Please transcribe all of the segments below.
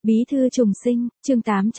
Bí thư trùng sinh, chương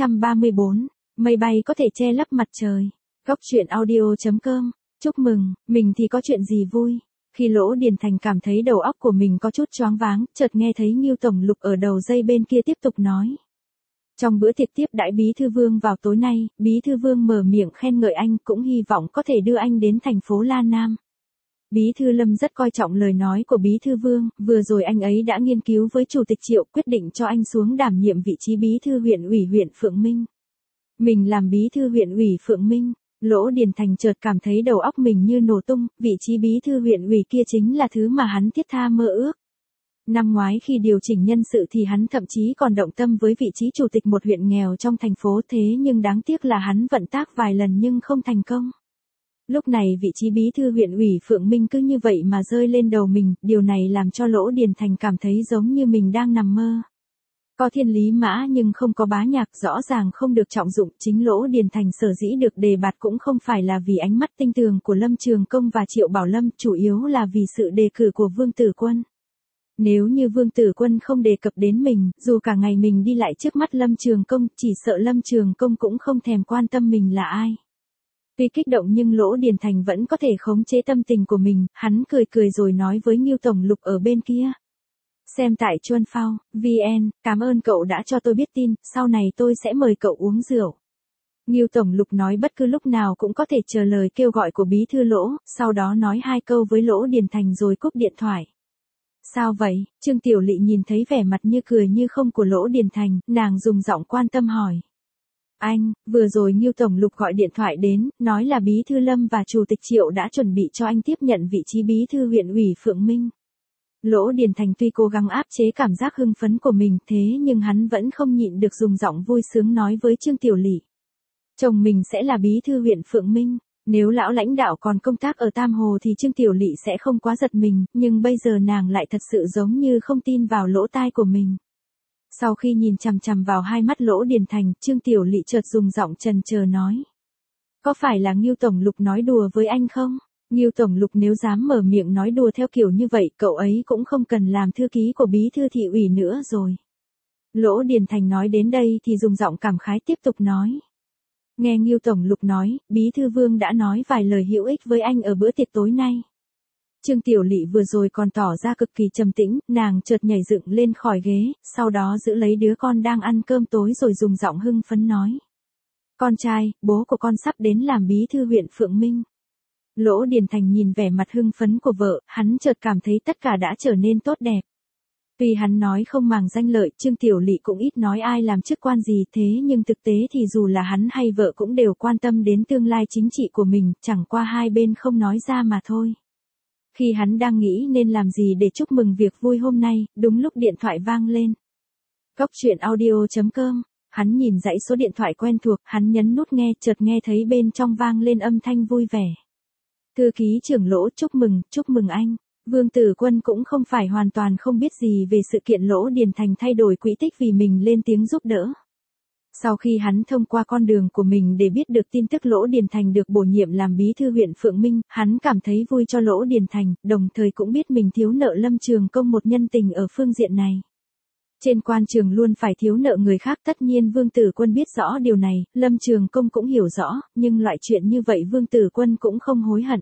834, mây bay có thể che lấp mặt trời. Góc truyện audio.com, chúc mừng, mình thì có chuyện gì vui. Khi Lỗ Điền Thành cảm thấy đầu óc của mình có chút choáng váng, chợt nghe thấy Ngưu Tổng Lục ở đầu dây bên kia tiếp tục nói. Trong bữa tiệc tiếp đãi Bí thư Vương vào tối nay, Bí thư Vương mở miệng khen ngợi anh, cũng hy vọng có thể đưa anh đến thành phố La Nam. Bí thư Lâm rất coi trọng lời nói của Bí thư Vương, vừa rồi anh ấy đã nghiên cứu với Chủ tịch Triệu quyết định cho anh xuống đảm nhiệm vị trí Bí thư huyện ủy huyện Phượng Minh. Mình làm Bí thư huyện ủy Phượng Minh, Lỗ Điền Thành chợt cảm thấy đầu óc mình như nổ tung, vị trí Bí thư huyện ủy kia chính là thứ mà hắn thiết tha mơ ước. Năm ngoái khi điều chỉnh nhân sự thì hắn thậm chí còn động tâm với vị trí chủ tịch một huyện nghèo trong thành phố, thế nhưng đáng tiếc là hắn vận tác vài lần nhưng không thành công. Lúc này vị trí Bí thư huyện ủy Phượng Minh cứ như vậy mà rơi lên đầu mình, điều này làm cho Lỗ Điền Thành cảm thấy giống như mình đang nằm mơ. Có thiên lý mã nhưng không có bá nhạc, rõ ràng không được trọng dụng. Chính Lỗ Điền Thành sở dĩ được đề bạt cũng không phải là vì ánh mắt tinh tường của Lâm Trường Công và Triệu Bảo Lâm, chủ yếu là vì sự đề cử của Vương Tử Quân. Nếu như Vương Tử Quân không đề cập đến mình, dù cả ngày mình đi lại trước mắt Lâm Trường Công, chỉ sợ Lâm Trường Công cũng không thèm quan tâm mình là ai. Tuy kích động nhưng Lỗ Điền Thành vẫn có thể khống chế tâm tình của mình, hắn cười cười rồi nói với Ngưu Tổng Lục ở bên kia. Xem tại Chuân Phao, VN, cảm ơn cậu đã cho tôi biết tin, sau này tôi sẽ mời cậu uống rượu. Ngưu Tổng Lục nói bất cứ lúc nào cũng có thể chờ lời kêu gọi của Bí thư Lỗ, sau đó nói hai câu với Lỗ Điền Thành rồi cúp điện thoại. Sao vậy? Trương Tiểu Lị nhìn thấy vẻ mặt như cười như không của Lỗ Điền Thành, nàng dùng giọng quan tâm hỏi. Anh, vừa rồi Ngưu Tổng Lục gọi điện thoại đến, nói là Bí thư Lâm và Chủ tịch Triệu đã chuẩn bị cho anh tiếp nhận vị trí Bí thư huyện ủy Phượng Minh. Lỗ Điền Thành tuy cố gắng áp chế cảm giác hưng phấn của mình, thế nhưng hắn vẫn không nhịn được dùng giọng vui sướng nói với Trương Tiểu Lị. Chồng mình sẽ là Bí thư huyện Phượng Minh. Nếu lão lãnh đạo còn công tác ở Tam Hồ thì Trương Tiểu Lị sẽ không quá giật mình, nhưng bây giờ nàng lại thật sự giống như không tin vào lỗ tai của mình. Sau khi nhìn chằm chằm vào hai mắt Lỗ Điền Thành, Trương Tiểu Lị chợt dùng giọng trần chờ nói. Có phải là Ngưu Tổng Lục nói đùa với anh không? Ngưu Tổng Lục nếu dám mở miệng nói đùa theo kiểu như vậy, cậu ấy cũng không cần làm thư ký của Bí thư thị ủy nữa rồi. Lỗ Điền Thành nói đến đây thì dùng giọng cảm khái tiếp tục nói. Nghe Ngưu Tổng Lục nói, Bí thư Vương đã nói vài lời hữu ích với anh ở bữa tiệc tối nay. Trương Tiểu Lị vừa rồi còn tỏ ra cực kỳ trầm tĩnh, nàng chợt nhảy dựng lên khỏi ghế, sau đó giữ lấy đứa con đang ăn cơm tối rồi dùng giọng hưng phấn nói. Con trai, bố của con sắp đến làm Bí thư huyện Phượng Minh. Lỗ Điền Thành nhìn vẻ mặt hưng phấn của vợ, hắn chợt cảm thấy tất cả đã trở nên tốt đẹp. Tuy hắn nói không màng danh lợi, Trương Tiểu Lị cũng ít nói ai làm chức quan gì, thế nhưng thực tế thì dù là hắn hay vợ cũng đều quan tâm đến tương lai chính trị của mình, chẳng qua hai bên không nói ra mà thôi. Khi hắn đang nghĩ nên làm gì để chúc mừng việc vui hôm nay, đúng lúc điện thoại vang lên. Góc truyện audio.com, hắn nhìn dãy số điện thoại quen thuộc, hắn nhấn nút nghe, chợt nghe thấy bên trong vang lên âm thanh vui vẻ. Thư ký trưởng Lỗ, chúc mừng anh. Vương Tử Quân cũng không phải hoàn toàn không biết gì về sự kiện Lỗ Điền Thành thay đổi quỹ tích vì mình lên tiếng giúp đỡ. Sau khi hắn thông qua con đường của mình để biết được tin tức Lỗ Điền Thành được bổ nhiệm làm Bí thư huyện Phượng Minh, hắn cảm thấy vui cho Lỗ Điền Thành, đồng thời cũng biết mình thiếu nợ Lâm Trường Công một nhân tình ở phương diện này. Trên quan trường luôn phải thiếu nợ người khác, tất nhiên Vương Tử Quân biết rõ điều này, Lâm Trường Công cũng hiểu rõ, nhưng loại chuyện như vậy Vương Tử Quân cũng không hối hận.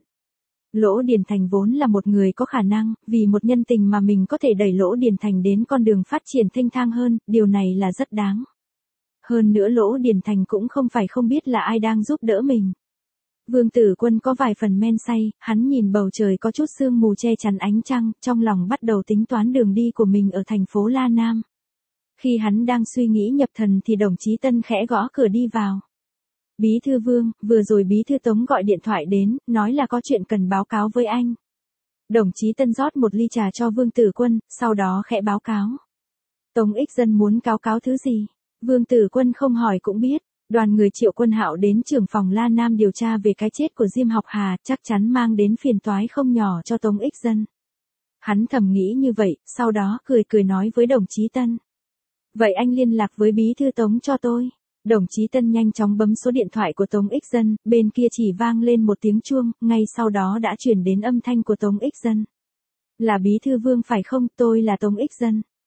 Lỗ Điền Thành vốn là một người có khả năng, vì một nhân tình mà mình có thể đẩy Lỗ Điền Thành đến con đường phát triển thênh thang hơn, điều này là rất đáng. Hơn nữa Lỗ Điền Thành cũng không phải không biết là ai đang giúp đỡ mình. Vương Tử Quân có vài phần men say, hắn nhìn bầu trời có chút sương mù che chắn ánh trăng, trong lòng bắt đầu tính toán đường đi của mình ở thành phố La Nam. Khi hắn đang suy nghĩ nhập thần thì đồng chí Tân khẽ gõ cửa đi vào. Bí thư Vương, vừa rồi Bí thư Tống gọi điện thoại đến, nói là có chuyện cần báo cáo với anh. Đồng chí Tân rót một ly trà cho Vương Tử Quân, sau đó khẽ báo cáo. Tống Ích Dân muốn cáo cáo thứ gì? Vương Tử Quân không hỏi cũng biết, đoàn người Triệu Quân Hạo đến trưởng phòng La Nam điều tra về cái chết của Diêm Học Hà, chắc chắn mang đến phiền toái không nhỏ cho Tống Ích Dân. Hắn thầm nghĩ như vậy, sau đó cười nói với đồng chí Tân. Vậy anh liên lạc với Bí thư Tống cho tôi. Đồng chí Tân nhanh chóng bấm số điện thoại của Tống Ích Dân, bên kia chỉ vang lên một tiếng chuông, ngay sau đó đã chuyển đến âm thanh của Tống Ích Dân. Là Bí thư Vương phải không, tôi là Tống Ích Dân.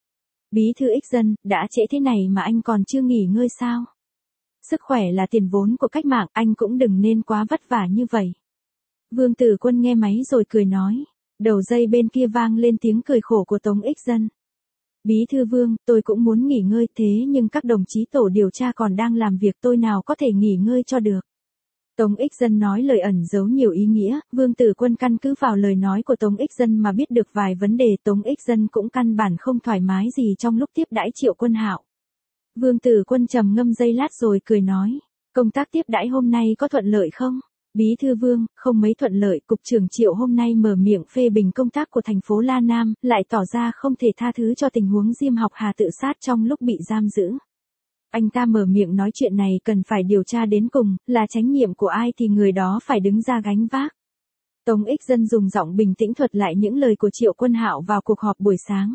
Bí thư Ích Dân, đã trễ thế này mà anh còn chưa nghỉ ngơi sao? Sức khỏe là tiền vốn của cách mạng, anh cũng đừng nên quá vất vả như vậy. Vương Tử Quân nghe máy rồi cười nói. Đầu dây bên kia vang lên tiếng cười khổ của Tống Ích Dân. Bí thư Vương, tôi cũng muốn nghỉ ngơi thế nhưng các đồng chí tổ điều tra còn đang làm việc, tôi nào có thể nghỉ ngơi cho được. Tống Ích Dân nói lời ẩn giấu nhiều ý nghĩa, Vương Tử Quân căn cứ vào lời nói của Tống Ích Dân mà biết được vài vấn đề. Tống Ích Dân cũng căn bản không thoải mái gì trong lúc tiếp đãi Triệu Quân Hạo. Vương Tử Quân trầm ngâm giây lát rồi cười nói, công tác tiếp đãi hôm nay có thuận lợi không? Bí thư Vương, không mấy thuận lợi, cục trưởng Triệu hôm nay mở miệng phê bình công tác của thành phố La Nam, lại tỏ ra không thể tha thứ cho tình huống Diêm Học Hà tự sát trong lúc bị giam giữ. Anh ta mở miệng nói chuyện này cần phải điều tra đến cùng, là trách nhiệm của ai thì người đó phải đứng ra gánh vác. Tống Ích Dân dùng giọng bình tĩnh thuật lại những lời của Triệu Quân Hạo vào cuộc họp buổi sáng.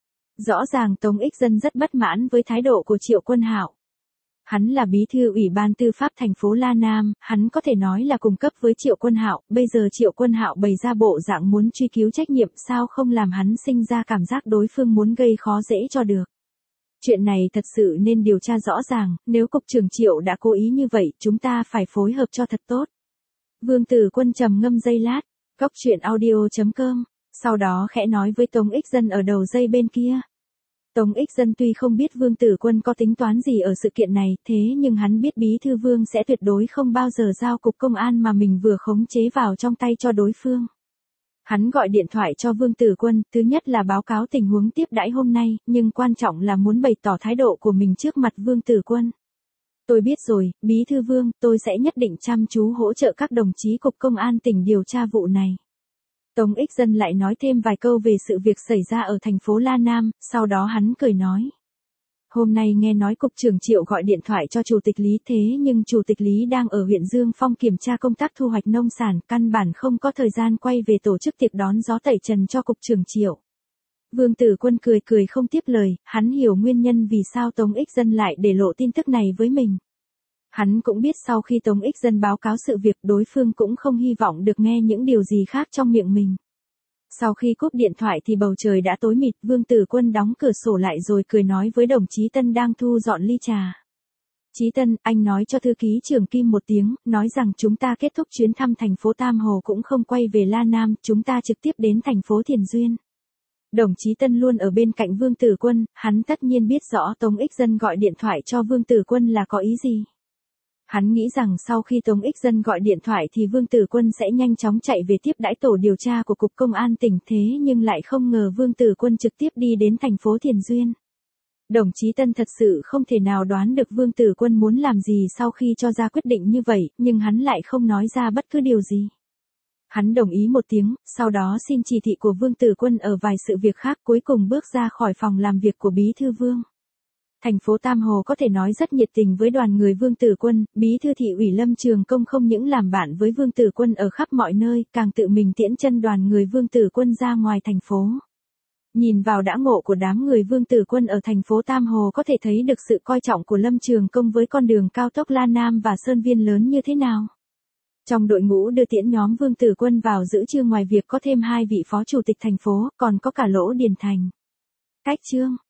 Rõ ràng Tống Ích Dân rất bất mãn với thái độ của Triệu Quân Hạo. Hắn là bí thư Ủy ban Tư pháp thành phố La Nam, hắn có thể nói là cùng cấp với Triệu Quân Hạo, bây giờ Triệu Quân Hạo bày ra bộ dạng muốn truy cứu trách nhiệm, sao không làm hắn sinh ra cảm giác đối phương muốn gây khó dễ cho được. Chuyện này thật sự nên điều tra rõ ràng, nếu cục trưởng Triệu đã cố ý như vậy, chúng ta phải phối hợp cho thật tốt. Vương Tử Quân trầm ngâm giây lát, coctruyện.audio.com, sau đó khẽ nói với Tống Ích Dân ở đầu dây bên kia. Tống Ích Dân tuy không biết Vương Tử Quân có tính toán gì ở sự kiện này, thế nhưng hắn biết Bí thư Vương sẽ tuyệt đối không bao giờ giao cục công an mà mình vừa khống chế vào trong tay cho đối phương. Hắn gọi điện thoại cho Vương Tử Quân, thứ nhất là báo cáo tình huống tiếp đãi hôm nay, nhưng quan trọng là muốn bày tỏ thái độ của mình trước mặt Vương Tử Quân. Tôi biết rồi, Bí thư Vương, tôi sẽ nhất định chăm chú hỗ trợ các đồng chí cục công an tỉnh điều tra vụ này. Tống Ích Dân lại nói thêm vài câu về sự việc xảy ra ở thành phố La Nam, sau đó hắn cười nói. Hôm nay nghe nói cục trưởng Triệu gọi điện thoại cho chủ tịch Lý, thế nhưng chủ tịch Lý đang ở huyện Dương Phong kiểm tra công tác thu hoạch nông sản, căn bản không có thời gian quay về tổ chức tiệc đón gió tẩy trần cho cục trưởng Triệu. Vương Tử Quân cười không tiếp lời, hắn hiểu nguyên nhân vì sao Tống Ích Dân lại để lộ tin tức này với mình. Hắn cũng biết sau khi Tống Ích Dân báo cáo sự việc, đối phương cũng không hy vọng được nghe những điều gì khác trong miệng mình. Sau khi cúp điện thoại thì bầu trời đã tối mịt, Vương Tử Quân đóng cửa sổ lại rồi cười nói với đồng chí Tân đang thu dọn ly trà. Chí Tân, anh nói cho thư ký trưởng Kim một tiếng, nói rằng chúng ta kết thúc chuyến thăm thành phố Tam Hồ cũng không quay về La Nam, chúng ta trực tiếp đến thành phố Thiền Duyên. Đồng chí Tân luôn ở bên cạnh Vương Tử Quân, hắn tất nhiên biết rõ Tống Ích Dân gọi điện thoại cho Vương Tử Quân là có ý gì. Hắn nghĩ rằng sau khi Tống Ích Dân gọi điện thoại thì Vương Tử Quân sẽ nhanh chóng chạy về tiếp đãi tổ điều tra của Cục Công an tỉnh, thế nhưng lại không ngờ Vương Tử Quân trực tiếp đi đến thành phố Thiền Duyên. Đồng chí Tân thật sự không thể nào đoán được Vương Tử Quân muốn làm gì sau khi cho ra quyết định như vậy, nhưng hắn lại không nói ra bất cứ điều gì. Hắn đồng ý một tiếng, sau đó xin chỉ thị của Vương Tử Quân ở vài sự việc khác, cuối cùng bước ra khỏi phòng làm việc của Bí thư Vương. Thành phố Tam Hồ có thể nói rất nhiệt tình với đoàn người Vương Tử Quân, Bí thư thị ủy Lâm Trường Công không những làm bạn với Vương Tử Quân ở khắp mọi nơi, càng tự mình tiễn chân đoàn người Vương Tử Quân ra ngoài thành phố. Nhìn vào đãi ngộ của đám người Vương Tử Quân ở thành phố Tam Hồ có thể thấy được sự coi trọng của Lâm Trường Công với con đường cao tốc La Nam và Sơn Viên lớn như thế nào. Trong đội ngũ đưa tiễn nhóm Vương Tử Quân vào giữ trưa ngoài việc có thêm 2 vị phó chủ tịch thành phố, còn có cả Lỗ Điền Thành. Cách chương